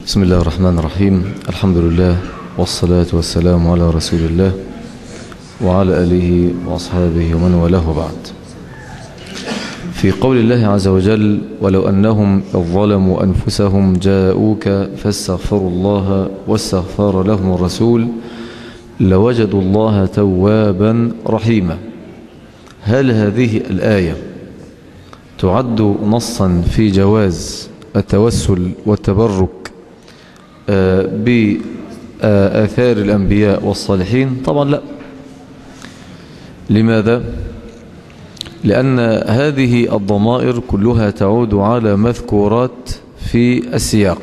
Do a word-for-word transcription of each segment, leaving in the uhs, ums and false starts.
بسم الله الرحمن الرحيم. الحمد لله والصلاة والسلام على رسول الله وعلى آله وأصحابه ومن والاه بعد. في قول الله عز وجل: ولو أنهم إذ ظلموا أنفسهم جاءوك فاستغفروا الله واستغفر لهم الرسول لوجدوا الله توابا رحيما. هل هذه الآية تعد نصا في جواز التوسل والتبرك بآثار الأنبياء والصالحين؟ طبعا لا. لماذا؟ لأن هذه الضمائر كلها تعود على مذكورات في السياق،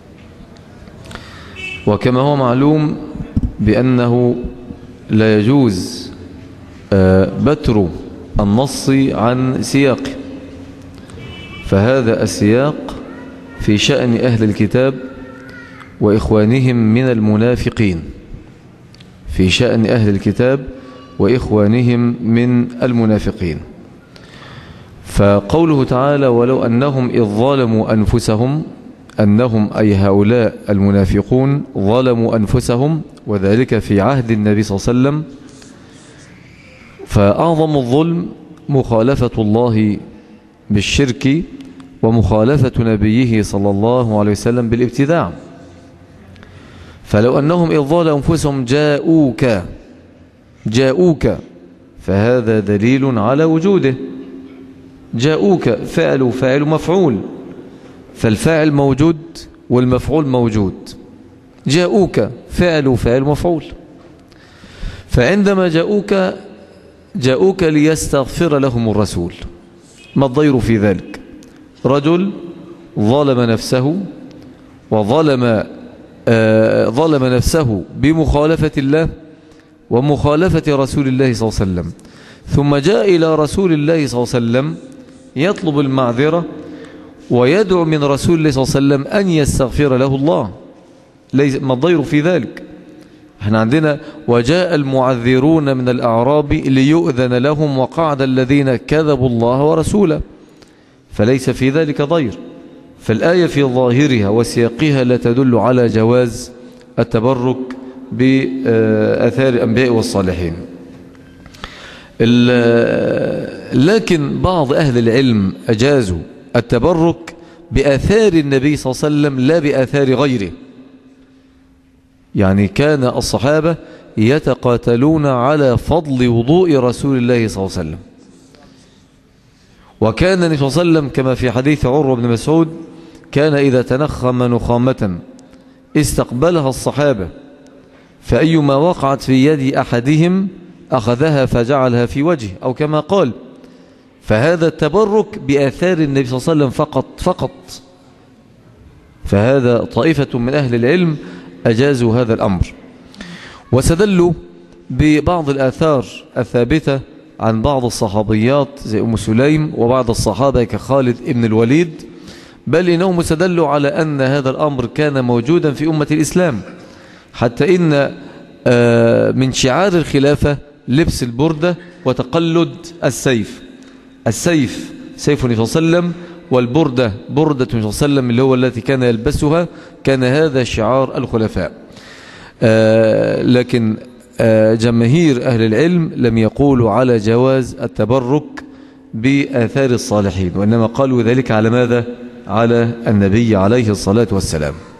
وكما هو معلوم بأنه لا يجوز بتر النص عن سياقه، فهذا السياق في شأن أهل الكتاب وإخوانهم من المنافقين، في شأن أهل الكتاب وإخوانهم من المنافقين. فقوله تعالى: ولو أنهم إذ ظلموا أنفسهم، أنهم أي هؤلاء المنافقون ظلموا أنفسهم، وذلك في عهد النبي صلى الله عليه وسلم. فأعظم الظلم مخالفة الله بالشرك ومخالفة نبيه صلى الله عليه وسلم بالابتداع. فلو أنهم إذ ظلموا أنفسهم جاءوك جاءوك فهذا دليل على وجوده. جاءوك فعل فاعل مفعول، فالفاعل موجود والمفعول موجود. جاءوك فعل فاعل مفعول. فعندما جاءوك جاءوك ليستغفر لهم الرسول. ما الضير في ذلك؟ رجل ظلم نفسه وظلم آه ظلم نفسه بمخالفة الله ومخالفة رسول الله صلى الله عليه وسلم، ثم جاء إلى رسول الله صلى الله عليه وسلم يطلب المعذرة ويدعو من رسول الله صلى الله عليه وسلم أن يستغفر له الله. ليس ما الضير في ذلك؟ احنا عندنا: وجاء المعذرون من الأعراب ليؤذن لهم وقعد الذين كذبوا الله ورسوله، فليس في ذلك ضير. فالآية في ظاهرها وسياقها لا تدل على جواز التبرك بآثار الأنبياء والصالحين. لكن بعض أهل العلم أجازوا التبرك بآثار النبي صلى الله عليه وسلم لا بآثار غيره. يعني كان الصحابة يتقاتلون على فضل وضوء رسول الله صلى الله عليه وسلم، وكان النبي صلى الله عليه وسلم كما في حديث عروة بن مسعود كان إذا تنخم نخامة استقبلها الصحابة، فأيما وقعت في يد أحدهم أخذها فجعلها في وجهه، أو كما قال. فهذا التبرك بآثار النبي صلى الله عليه وسلم فقط فقط. فهذا طائفة من أهل العلم أجازوا هذا الأمر، واستدلوا ببعض الآثار الثابتة عن بعض الصحابيات زي أم سليم وبعض الصحابة كخالد ابن الوليد، بل إنهم استدلوا على أن هذا الأمر كان موجودا في أمة الإسلام، حتى إن من شعار الخلافة لبس البردة وتقلد السيف. السيف سيف النبي صلى الله عليه وسلم، والبردة بردة النبي صلى الله عليه وسلم اللي هو التي كان يلبسها. كان هذا شعار الخلفاء. لكن جماهير أهل العلم لم يقولوا على جواز التبرك بآثار الصالحين، وإنما قالوا ذلك على ماذا؟ على النبي عليه الصلاة والسلام.